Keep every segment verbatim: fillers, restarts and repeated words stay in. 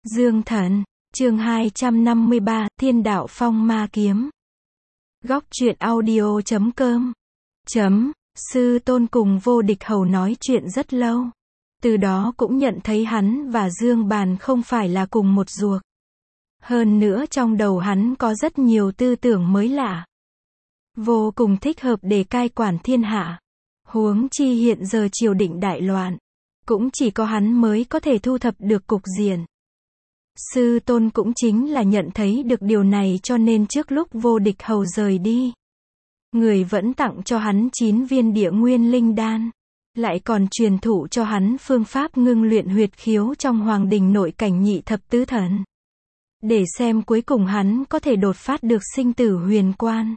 Dương Thần, chương hai trăm năm mươi ba, Thiên Đạo Phong Ma Kiếm. Góc truyện audio chấm com. Chấm, sư tôn cùng Vô Địch Hầu nói chuyện rất lâu. Từ đó cũng nhận thấy hắn và Dương Bàn không phải là cùng một ruột. Hơn nữa trong đầu hắn có rất nhiều tư tưởng mới lạ. Vô cùng thích hợp để cai quản thiên hạ. Huống chi hiện giờ triều đình đại loạn. Cũng chỉ có hắn mới có thể thu thập được cục diện. Sư tôn cũng chính là nhận thấy được điều này cho nên trước lúc Vô Địch Hầu rời đi, người vẫn tặng cho hắn chín viên địa nguyên linh đan. Lại còn truyền thụ cho hắn phương pháp ngưng luyện huyệt khiếu trong hoàng đình nội cảnh nhị thập tứ thần. Để xem cuối cùng hắn có thể đột phát được sinh tử huyền quan.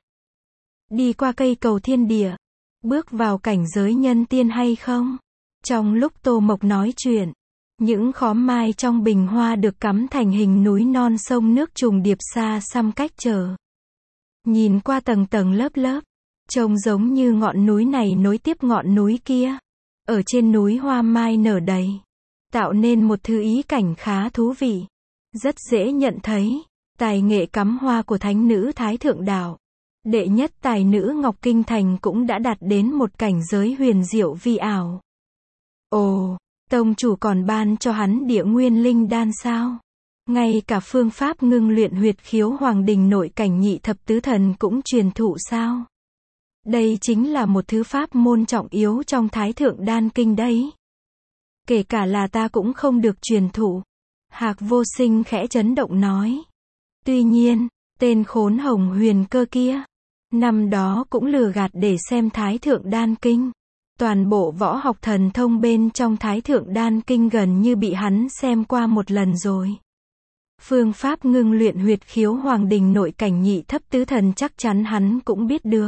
Đi qua cây cầu thiên địa, bước vào cảnh giới nhân tiên hay không? Trong lúc Tô Mộc nói chuyện, những khóm mai trong bình hoa được cắm thành hình núi non sông nước trùng điệp xa xăm cách trở. Nhìn qua tầng tầng lớp lớp, trông giống như ngọn núi này nối tiếp ngọn núi kia. Ở trên núi hoa mai nở đầy, tạo nên một thứ ý cảnh khá thú vị. Rất dễ nhận thấy, tài nghệ cắm hoa của thánh nữ Thái Thượng Đạo. Đệ nhất tài nữ Ngọc Kinh Thành cũng đã đạt đến một cảnh giới huyền diệu vi ảo. Ồ, tông chủ còn ban cho hắn địa nguyên linh đan sao? Ngay cả phương pháp ngưng luyện huyệt khiếu hoàng đình nội cảnh nhị thập tứ thần cũng truyền thụ sao? Đây chính là một thứ pháp môn trọng yếu trong Thái Thượng Đan Kinh đấy. Kể cả là ta cũng không được truyền thụ. Hạc Vô Sinh khẽ chấn động nói. Tuy nhiên, tên khốn Hồng Huyền Cơ kia, năm đó cũng lừa gạt để xem Thái Thượng Đan Kinh. Toàn bộ võ học thần thông bên trong Thái Thượng Đan Kinh gần như bị hắn xem qua một lần rồi. Phương pháp ngưng luyện huyệt khiếu hoàng đình nội cảnh nhị thấp tứ thần chắc chắn hắn cũng biết được.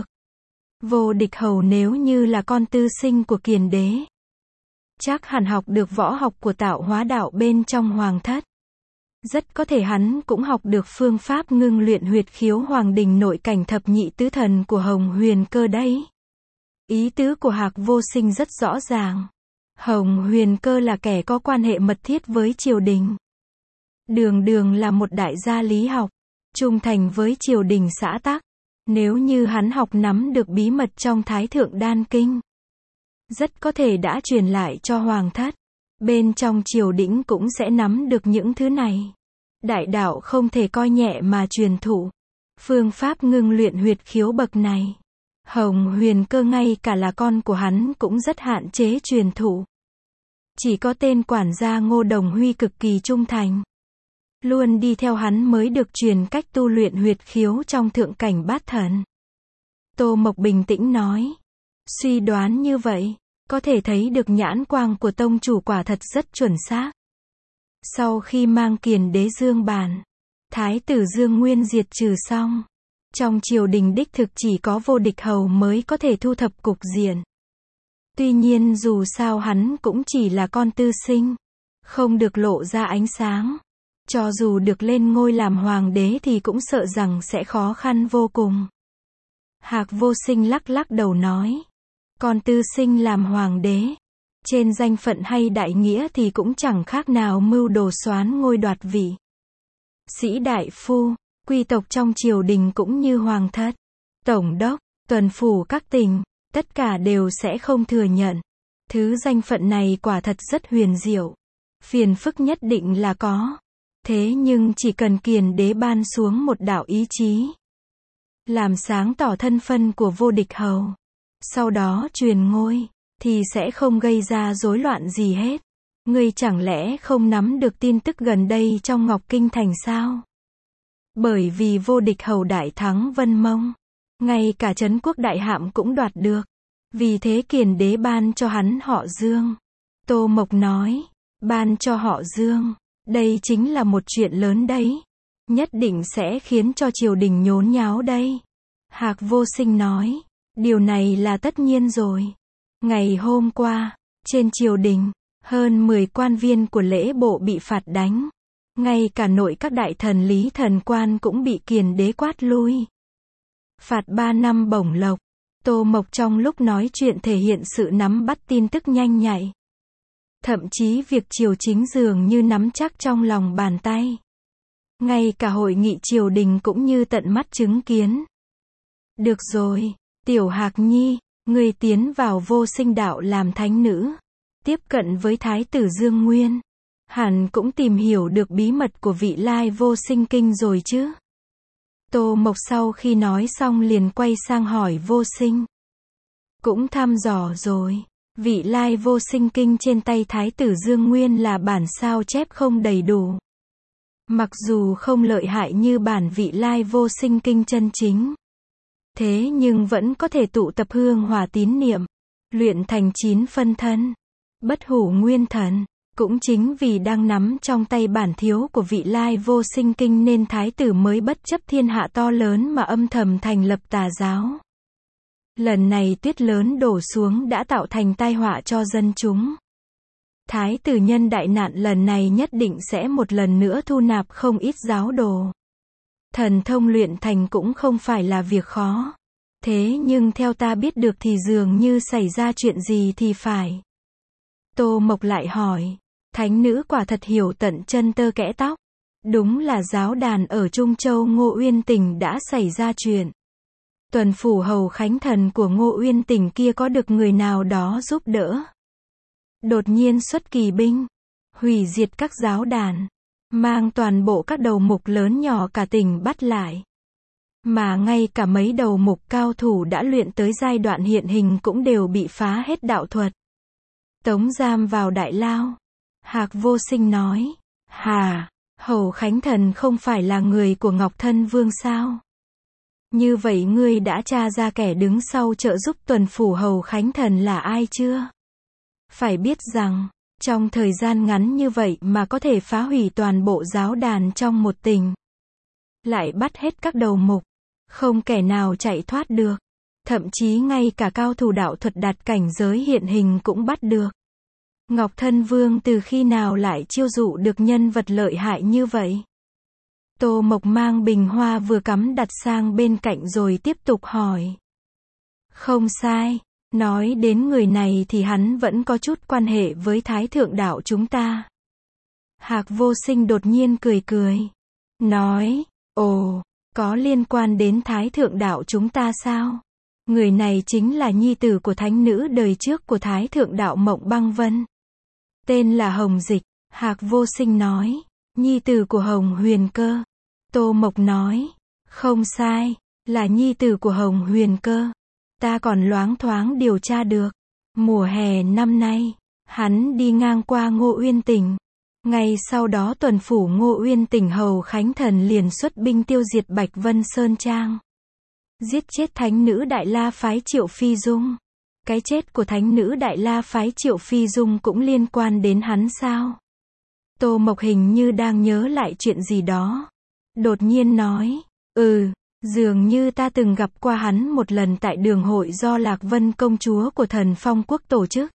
Vô Địch Hầu nếu như là con tư sinh của Kiền Đế, chắc hẳn học được võ học của tạo hóa đạo bên trong hoàng thất. Rất có thể hắn cũng học được phương pháp ngưng luyện huyệt khiếu hoàng đình nội cảnh thập nhị tứ thần của Hồng Huyền Cơ đấy. Ý tứ của Hạc Vô Sinh rất rõ ràng. Hồng Huyền Cơ là kẻ có quan hệ mật thiết với triều đình. Đường đường là một đại gia lý học, trung thành với triều đình xã tắc. Nếu như hắn học nắm được bí mật trong Thái Thượng Đan Kinh, rất có thể đã truyền lại cho hoàng thất. Bên trong triều đình cũng sẽ nắm được những thứ này. Đại đạo không thể coi nhẹ mà truyền thụ. Phương pháp ngưng luyện huyệt khiếu bậc này, Hồng Huyền Cơ ngay cả là con của hắn cũng rất hạn chế truyền thụ. Chỉ có tên quản gia Ngô Đồng Huy cực kỳ trung thành, luôn đi theo hắn mới được truyền cách tu luyện huyệt khiếu trong thượng cảnh bát thần. Tô Mộc bình tĩnh nói. Suy đoán như vậy, có thể thấy được nhãn quang của tông chủ quả thật rất chuẩn xác. Sau khi mang Kiền Đế Dương Bàn, Thái tử Dương Nguyên diệt trừ xong, trong triều đình đích thực chỉ có Vô Địch Hầu mới có thể thu thập cục diện. Tuy nhiên dù sao hắn cũng chỉ là con tư sinh, không được lộ ra ánh sáng. Cho dù được lên ngôi làm hoàng đế thì cũng sợ rằng sẽ khó khăn vô cùng. Hạc Vô Sinh lắc lắc đầu nói. Con tư sinh làm hoàng đế, trên danh phận hay đại nghĩa thì cũng chẳng khác nào mưu đồ soán ngôi đoạt vị. Sĩ đại phu, quy tộc trong triều đình cũng như hoàng thất, tổng đốc, tuần phủ các tỉnh, tất cả đều sẽ không thừa nhận. Thứ danh phận này quả thật rất huyền diệu. Phiền phức nhất định là có. Thế nhưng chỉ cần Kiền Đế ban xuống một đạo ý chí, làm sáng tỏ thân phận của Vô Địch Hầu, sau đó truyền ngôi, thì sẽ không gây ra rối loạn gì hết. Ngươi chẳng lẽ không nắm được tin tức gần đây trong Ngọc Kinh Thành sao? Bởi vì Vô Địch Hầu đại thắng Vân Mông, ngay cả trấn quốc đại hạm cũng đoạt được. Vì thế Kiền Đế ban cho hắn họ Dương. Tô Mộc nói, ban cho họ Dương. Đây chính là một chuyện lớn đấy. Nhất định sẽ khiến cho triều đình nhốn nháo đây. Hạc Vô Sinh nói. Điều này là tất nhiên rồi. Ngày hôm qua, trên triều đình, hơn mười quan viên của lễ bộ bị phạt đánh. Ngay cả nội các đại thần lý thần quan cũng bị Kiền Đế quát lui. Phạt ba năm bổng lộc. Tô Mộc trong lúc nói chuyện thể hiện sự nắm bắt tin tức nhanh nhạy. Thậm chí việc triều chính dường như nắm chắc trong lòng bàn tay. Ngay cả hội nghị triều đình cũng như tận mắt chứng kiến. Được rồi, Tiểu Hạc Nhi, ngươi tiến vào vô sinh đạo làm thánh nữ. Tiếp cận với Thái tử Dương Nguyên. Hẳn cũng tìm hiểu được bí mật của vị lai vô sinh kinh rồi chứ. Tô Mộc sau khi nói xong liền quay sang hỏi vô sinh. Cũng thăm dò rồi. Vị lai vô sinh kinh trên tay Thái tử Dương Nguyên là bản sao chép không đầy đủ. Mặc dù không lợi hại như bản vị lai vô sinh kinh chân chính. Thế nhưng vẫn có thể tụ tập hương hỏa tín niệm. Luyện thành chín phân thân. Bất hủ nguyên thần. Cũng chính vì đang nắm trong tay bản thiếu của vị lai vô sinh kinh nên thái tử mới bất chấp thiên hạ to lớn mà âm thầm thành lập tà giáo. Lần này tuyết lớn đổ xuống đã tạo thành tai họa cho dân chúng. Thái tử nhân đại nạn lần này nhất định sẽ một lần nữa thu nạp không ít giáo đồ. Thần thông luyện thành cũng không phải là việc khó. Thế nhưng theo ta biết được thì dường như xảy ra chuyện gì thì phải. Tô Mộc lại hỏi. Thánh nữ quả thật hiểu tận chân tơ kẽ tóc. Đúng là giáo đàn ở Trung Châu Ngô Uyên Tỉnh đã xảy ra chuyện. Tuần phủ hầu khánh thần của Ngô Uyên Tỉnh kia có được người nào đó giúp đỡ. Đột nhiên xuất kỳ binh. Hủy diệt các giáo đàn. Mang toàn bộ các đầu mục lớn nhỏ cả tỉnh bắt lại. Mà ngay cả mấy đầu mục cao thủ đã luyện tới giai đoạn hiện hình cũng đều bị phá hết đạo thuật. Tống giam vào đại lao. Hạc Vô Sinh nói. Hà, hầu khánh thần không phải là người của Ngọc Thân Vương sao? Như vậy ngươi đã tra ra kẻ đứng sau trợ giúp tuần phủ hầu khánh thần là ai chưa? Phải biết rằng, trong thời gian ngắn như vậy mà có thể phá hủy toàn bộ giáo đàn trong một tỉnh. Lại bắt hết các đầu mục. Không kẻ nào chạy thoát được. Thậm chí ngay cả cao thủ đạo thuật đạt cảnh giới hiện hình cũng bắt được. Ngọc Thân Vương từ khi nào lại chiêu dụ được nhân vật lợi hại như vậy? Tô Mộc mang bình hoa vừa cắm đặt sang bên cạnh rồi tiếp tục hỏi. Không sai, nói đến người này thì hắn vẫn có chút quan hệ với Thái Thượng đạo chúng ta. Hạc Vô Sinh đột nhiên cười cười. Nói, ồ, có liên quan đến Thái Thượng đạo chúng ta sao? Người này chính là nhi tử của thánh nữ đời trước của Thái Thượng đạo Mộng Băng Vân. Tên là Hồng Dịch. Hạc Vô Sinh nói. Nhi tử của Hồng Huyền Cơ. Tô Mộc nói. Không sai, là nhi tử của Hồng Huyền Cơ. Ta còn loáng thoáng điều tra được. Mùa hè năm nay, hắn đi ngang qua Ngô Uyên Tỉnh. Ngay sau đó tuần phủ Ngô Uyên Tỉnh hầu khánh thần liền xuất binh tiêu diệt Bạch Vân Sơn Trang. Giết chết thánh nữ Đại La phái Triệu Phi Dung. Cái chết của thánh nữ Đại La phái Triệu Phi Dung cũng liên quan đến hắn sao? Tô Mộc hình như đang nhớ lại chuyện gì đó. Đột nhiên nói, ừ, dường như ta từng gặp qua hắn một lần tại đường hội do Lạc Vân công chúa của Thần Phong quốc tổ chức.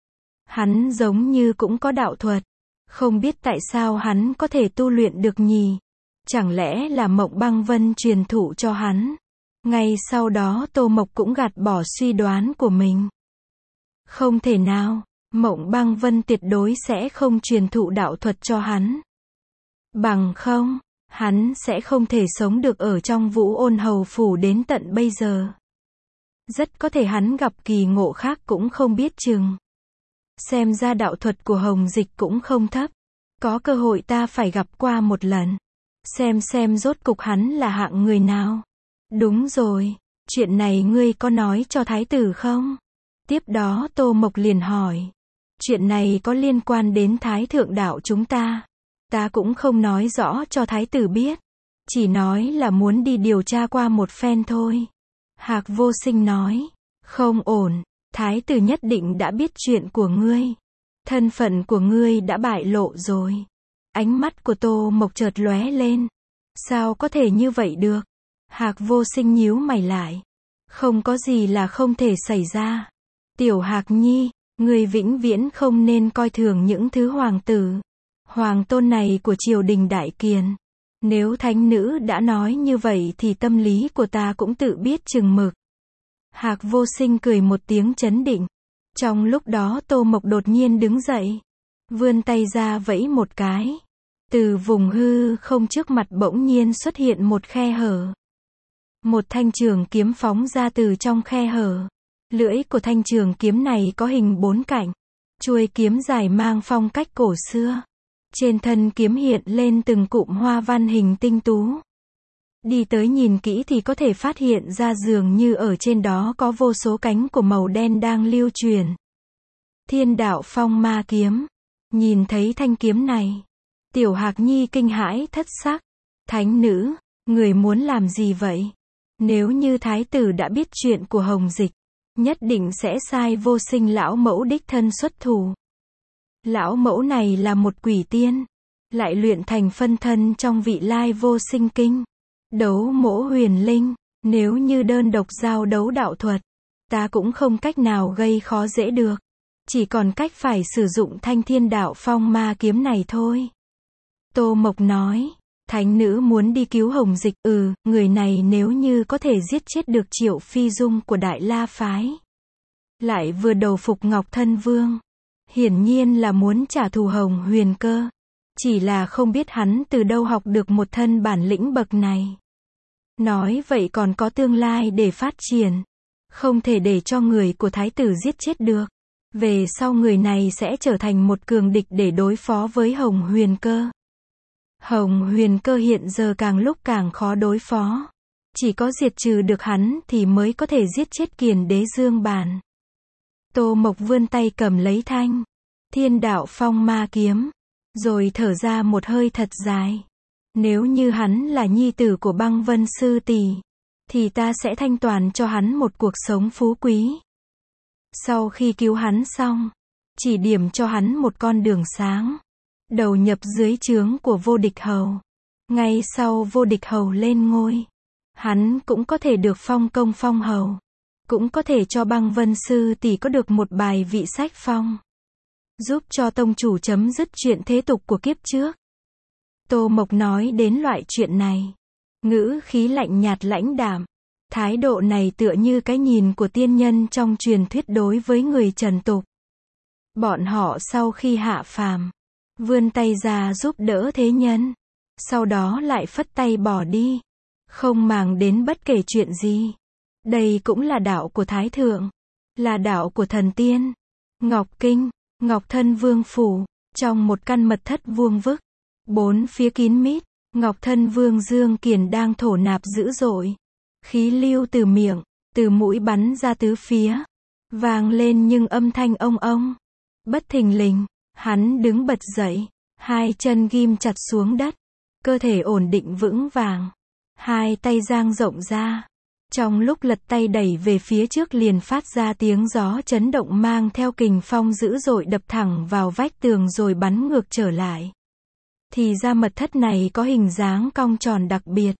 Hắn giống như cũng có đạo thuật. Không biết tại sao hắn có thể tu luyện được nhỉ? Chẳng lẽ là Mộng Băng Vân truyền thụ cho hắn? Ngay sau đó Tô Mộc cũng gạt bỏ suy đoán của mình. Không thể nào, Mộng Băng Vân tuyệt đối sẽ không truyền thụ đạo thuật cho hắn. Bằng không, hắn sẽ không thể sống được ở trong Vũ Ôn Hầu phủ đến tận bây giờ. Rất có thể hắn gặp kỳ ngộ khác cũng không biết chừng. Xem ra đạo thuật của Hồng Dịch cũng không thấp. Có cơ hội ta phải gặp qua một lần. Xem xem rốt cục hắn là hạng người nào. Đúng rồi, chuyện này ngươi có nói cho thái tử không? Tiếp đó Tô Mộc liền hỏi. Chuyện này có liên quan đến Thái Thượng đạo chúng ta. Ta cũng không nói rõ cho thái tử biết. Chỉ nói là muốn đi điều tra qua một phen thôi. Hạc Vô Sinh nói. Không ổn, thái tử nhất định đã biết chuyện của ngươi. Thân phận của ngươi đã bại lộ rồi. Ánh mắt của Tô Mộc chợt lóe lên. Sao có thể như vậy được? Hạc Vô Sinh nhíu mày lại. Không có gì là không thể xảy ra. Tiểu Hạc Nhi, ngươi vĩnh viễn không nên coi thường những thứ hoàng tử, hoàng tôn này của triều đình Đại Kiền. Nếu thánh nữ đã nói như vậy thì tâm lý của ta cũng tự biết chừng mực. Hạc Vô Sinh cười một tiếng trấn định. Trong lúc đó Tô Mộc đột nhiên đứng dậy. vươn tay ra vẫy một cái. Từ vùng hư không trước mặt bỗng nhiên xuất hiện một khe hở. Một thanh trường kiếm phóng ra từ trong khe hở. Lưỡi của thanh trường kiếm này có hình bốn cạnh. Chuôi kiếm dài mang phong cách cổ xưa. Trên thân kiếm hiện lên từng cụm hoa văn hình tinh tú. Đi tới nhìn kỹ thì có thể phát hiện ra dường như ở trên đó có vô số cánh của màu đen đang lưu truyền. Thiên đạo phong ma kiếm. Nhìn thấy thanh kiếm này, Tiểu Hạc Nhi kinh hãi thất sắc. Thánh nữ, người muốn làm gì vậy? Nếu như thái tử đã biết chuyện của Hồng Dịch, nhất định sẽ sai vô sinh lão mẫu đích thân xuất thủ. Lão mẫu này là một quỷ tiên, lại luyện thành phân thân trong vị lai vô sinh kinh. Đấu mỗ huyền linh, nếu như đơn độc giao đấu đạo thuật, ta cũng không cách nào gây khó dễ được. Chỉ còn cách phải sử dụng thanh thiên đạo phong ma kiếm này thôi. Tô Mộc nói, thánh nữ muốn đi cứu Hồng Dịch, ừ, người này nếu như có thể giết chết được Triệu Phi Dung của Đại La Phái. Lại vừa đầu phục Ngọc Thân Vương. Hiển nhiên là muốn trả thù Hồng Huyền Cơ. Chỉ là không biết hắn từ đâu học được một thân bản lĩnh bậc này. Nói vậy còn có tương lai để phát triển. Không thể để cho người của thái tử giết chết được. Về sau người này sẽ trở thành một cường địch để đối phó với Hồng Huyền Cơ. Hồng Huyền Cơ hiện giờ càng lúc càng khó đối phó. Chỉ có diệt trừ được hắn thì mới có thể giết chết Kiền Đế Dương Bản. Tô Mộc vươn tay cầm lấy thanh thiên đạo phong ma kiếm, rồi thở ra một hơi thật dài. Nếu như hắn là nhi tử của Băng Vân sư tỷ, thì ta sẽ thanh toàn cho hắn một cuộc sống phú quý. Sau khi cứu hắn xong, chỉ điểm cho hắn một con đường sáng, đầu nhập dưới trướng của Vô Địch Hầu. Ngay sau Vô Địch Hầu lên ngôi, hắn cũng có thể được phong công phong hầu, cũng có thể cho Băng Vân sư tỷ có được một bài vị sách phong, giúp cho tông chủ chấm dứt chuyện thế tục của kiếp trước. Tô Mộc nói đến loại chuyện này, ngữ khí lạnh nhạt lãnh đạm. Thái độ này tựa như cái nhìn của tiên nhân trong truyền thuyết đối với người trần tục. Bọn họ sau khi hạ phàm, vươn tay ra giúp đỡ thế nhân, sau đó lại phất tay bỏ đi, không màng đến bất kể chuyện gì. Đây cũng là đạo của Thái Thượng, là đạo của thần tiên. Ngọc Kinh, Ngọc Thân Vương phủ, trong một căn mật thất vuông vức, bốn phía kín mít, Ngọc Thân Vương Dương Kiền đang thổ nạp dữ dội. Khí lưu từ miệng, từ mũi bắn ra tứ phía, vang lên nhưng âm thanh ông ông. Bất thình lình, hắn đứng bật dậy, hai chân ghim chặt xuống đất, cơ thể ổn định vững vàng, hai tay dang rộng ra. Trong lúc lật tay đẩy về phía trước liền phát ra tiếng gió chấn động mang theo kình phong dữ dội đập thẳng vào vách tường rồi bắn ngược trở lại. Thì ra mật thất này có hình dáng cong tròn đặc biệt.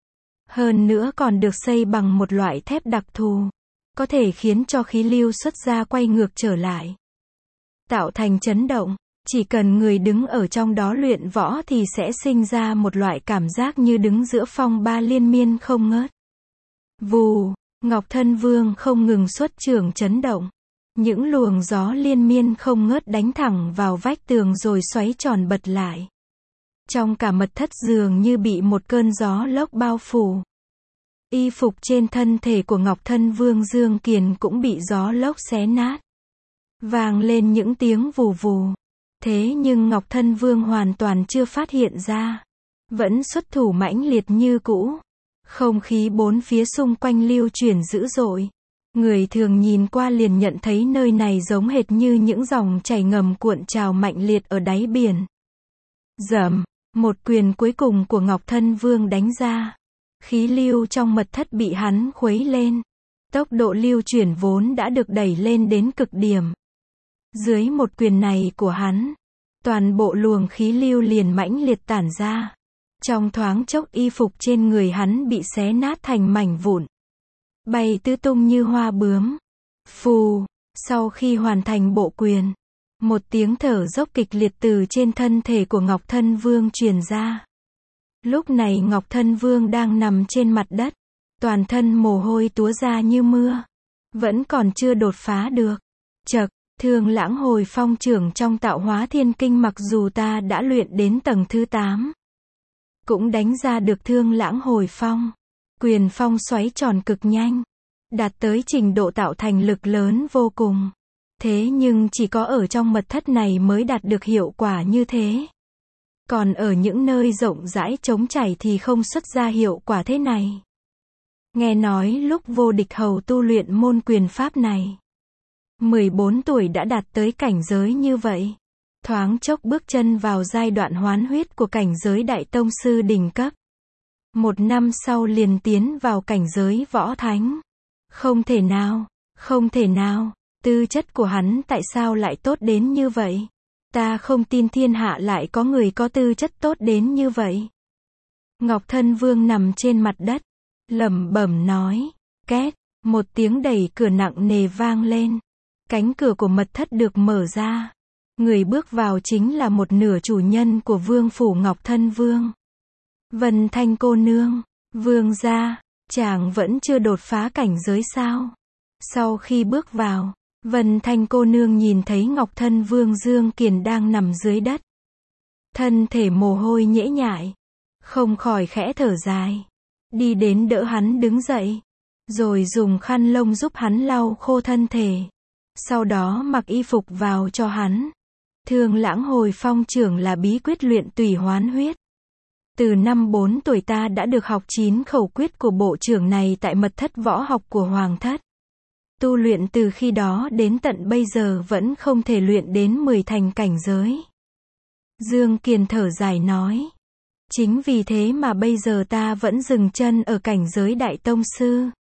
Hơn nữa còn được xây bằng một loại thép đặc thù, có thể khiến cho khí lưu xuất ra quay ngược trở lại, tạo thành chấn động. Chỉ cần người đứng ở trong đó luyện võ thì sẽ sinh ra một loại cảm giác như đứng giữa phong ba liên miên không ngớt. Vù, Ngọc Thân Vương không ngừng xuất trường chấn động. Những luồng gió liên miên không ngớt đánh thẳng vào vách tường rồi xoáy tròn bật lại. Trong cả mật thất dường như bị một cơn gió lốc bao phủ. Y phục trên thân thể của Ngọc Thân Vương Dương Kiền cũng bị gió lốc xé nát. Vang lên những tiếng vù vù. Thế nhưng Ngọc Thân Vương hoàn toàn chưa phát hiện ra. Vẫn xuất thủ mãnh liệt như cũ. Không khí bốn phía xung quanh lưu chuyển dữ dội. Người thường nhìn qua liền nhận thấy nơi này giống hệt như những dòng chảy ngầm cuộn trào mạnh liệt ở đáy biển. Rầm, một quyền cuối cùng của Ngọc Thân Vương đánh ra. Khí lưu trong mật thất bị hắn khuấy lên. Tốc độ lưu chuyển vốn đã được đẩy lên đến cực điểm. Dưới một quyền này của hắn, toàn bộ luồng khí lưu liền mãnh liệt tản ra. Trong thoáng chốc y phục trên người hắn bị xé nát thành mảnh vụn, bay tứ tung như hoa bướm. Phù, sau khi hoàn thành bộ quyền, một tiếng thở dốc kịch liệt từ trên thân thể của Ngọc Thân Vương truyền ra. Lúc này Ngọc Thân Vương đang nằm trên mặt đất, toàn thân mồ hôi túa ra như mưa, vẫn còn chưa đột phá được. Chậc, Thương Lãng Hồi Phong trưởng trong Tạo Hóa Thiên Kinh mặc dù ta đã luyện đến tầng thứ tám, cũng đánh ra được Thương Lãng Hồi Phong. Quyền phong xoáy tròn cực nhanh, đạt tới trình độ tạo thành lực lớn vô cùng. Thế nhưng chỉ có ở trong mật thất này mới đạt được hiệu quả như thế. Còn ở những nơi rộng rãi trống trải thì không xuất ra hiệu quả thế này. Nghe nói lúc Vô Địch Hầu tu luyện môn quyền pháp này, mười bốn tuổi đã đạt tới cảnh giới như vậy. Thoáng chốc bước chân vào giai đoạn hoán huyết của cảnh giới đại tông sư đỉnh cấp. Một năm sau liền tiến vào cảnh giới võ thánh. Không thể nào, không thể nào, tư chất của hắn tại sao lại tốt đến như vậy? Ta không tin thiên hạ lại có người có tư chất tốt đến như vậy. Ngọc Thân Vương nằm trên mặt đất, lẩm bẩm nói, két, một tiếng đẩy cửa nặng nề vang lên. Cánh cửa của mật thất được mở ra. Người bước vào chính là một nửa chủ nhân của vương phủ Ngọc Thân Vương. Vân Thanh cô nương, vương gia, chàng vẫn chưa đột phá cảnh giới sao? Sau khi bước vào, Vân Thanh cô nương nhìn thấy Ngọc Thân Vương Dương Kiền đang nằm dưới đất. Thân thể mồ hôi nhễ nhại, không khỏi khẽ thở dài. Đi đến đỡ hắn đứng dậy, rồi dùng khăn lông giúp hắn lau khô thân thể. Sau đó mặc y phục vào cho hắn. Thương Lãng Hồi Phong trưởng là bí quyết luyện tùy hoán huyết. Từ năm bốn tuổi ta đã được học chín khẩu quyết của bộ trưởng này tại mật thất võ học của Hoàng thất. Tu luyện từ khi đó đến tận bây giờ vẫn không thể luyện đến mười thành cảnh giới. Dương Kiền thở dài nói. Chính vì thế mà bây giờ ta vẫn dừng chân ở cảnh giới đại tông sư.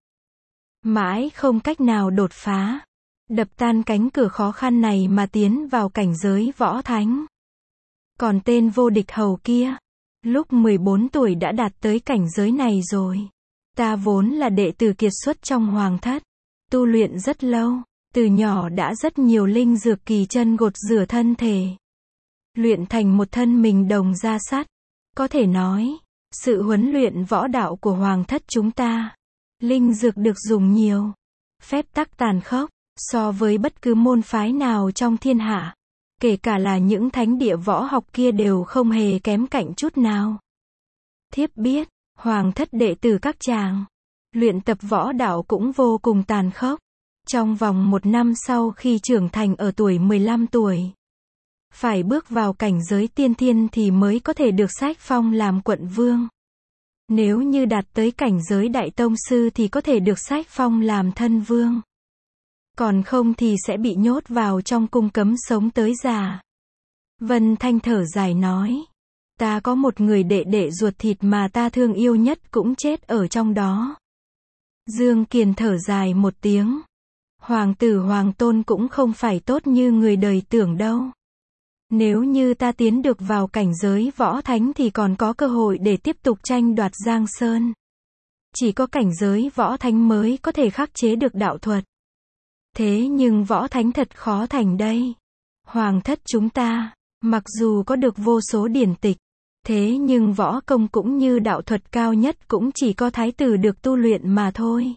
Mãi không cách nào đột phá. Đập tan cánh cửa khó khăn này mà tiến vào cảnh giới võ thánh. Còn tên Vô Địch Hầu kia, lúc mười bốn tuổi đã đạt tới cảnh giới này rồi. Ta vốn là đệ tử kiệt xuất trong Hoàng thất. Tu luyện rất lâu, từ nhỏ đã rất nhiều linh dược kỳ chân gột rửa thân thể. Luyện thành một thân mình đồng da sắt. Có thể nói, sự huấn luyện võ đạo của Hoàng thất chúng ta, linh dược được dùng nhiều, phép tắc tàn khốc, so với bất cứ môn phái nào trong thiên hạ. Kể cả là những thánh địa võ học kia đều không hề kém cạnh chút nào. Thiếp biết, Hoàng thất đệ tử các chàng, luyện tập võ đạo cũng vô cùng tàn khốc. Trong vòng một năm sau khi trưởng thành ở tuổi mười lăm tuổi, phải bước vào cảnh giới tiên thiên thì mới có thể được sách phong làm quận vương. Nếu như đạt tới cảnh giới đại tông sư thì có thể được sách phong làm thân vương. Còn không thì sẽ bị nhốt vào trong cung cấm sống tới già. Vân Thanh thở dài nói. Ta có một người đệ đệ ruột thịt mà ta thương yêu nhất cũng chết ở trong đó. Dương Kiền thở dài một tiếng. Hoàng tử hoàng tôn cũng không phải tốt như người đời tưởng đâu. Nếu như ta tiến được vào cảnh giới võ thánh thì còn có cơ hội để tiếp tục tranh đoạt Giang Sơn. Chỉ có cảnh giới võ thánh mới có thể khắc chế được đạo thuật. Thế nhưng võ thánh thật khó thành đây. Hoàng thất chúng ta, mặc dù có được vô số điển tịch, thế nhưng võ công cũng như đạo thuật cao nhất cũng chỉ có thái tử được tu luyện mà thôi.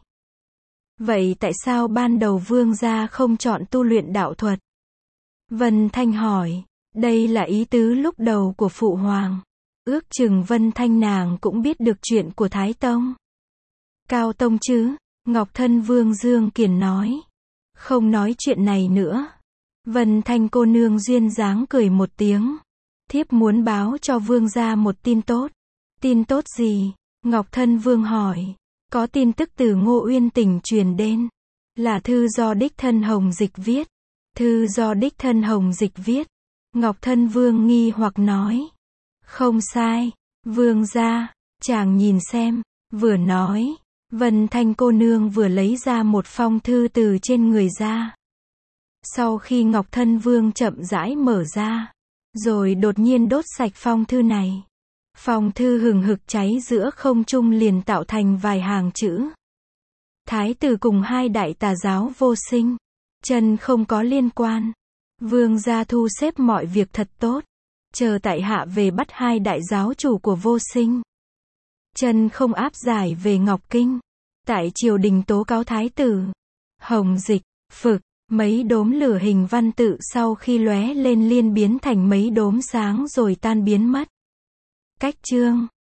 Vậy tại sao ban đầu vương gia không chọn tu luyện đạo thuật? Vân Thanh hỏi. Đây là ý tứ lúc đầu của phụ hoàng. Ước chừng Vân Thanh nàng cũng biết được chuyện của Thái Tông. Cao Tông chứ? Ngọc Thân Vương Dương Kiền nói. Không nói chuyện này nữa. Vân Thanh cô nương duyên dáng cười một tiếng. Thiếp muốn báo cho vương gia một tin tốt. Tin tốt gì? Ngọc Thân Vương hỏi. Có tin tức từ Ngô Uyên Tỉnh truyền đến. Là thư do đích thân Hồng Dịch viết. Thư do đích thân Hồng Dịch viết. Ngọc Thân Vương nghi hoặc nói. Không sai. Vương gia, chàng nhìn xem. Vừa nói, Vân Thanh cô nương vừa lấy ra một phong thư từ trên người ra. Sau khi Ngọc Thân Vương chậm rãi mở ra, rồi đột nhiên đốt sạch phong thư này. Phong thư hừng hực cháy giữa không trung liền tạo thành vài hàng chữ. Thái tử cùng hai đại tà giáo vô sinh. Chân không có liên quan. Vương gia thu xếp mọi việc thật tốt. Chờ tại hạ về bắt hai đại giáo chủ của vô sinh. Chân không áp giải về Ngọc Kinh. Tại triều đình tố cáo thái tử. Hồng Dịch, Phực, Mấy đốm lửa hình văn tự sau khi lóe lên liên biến thành mấy đốm sáng rồi tan biến mất. Cách chương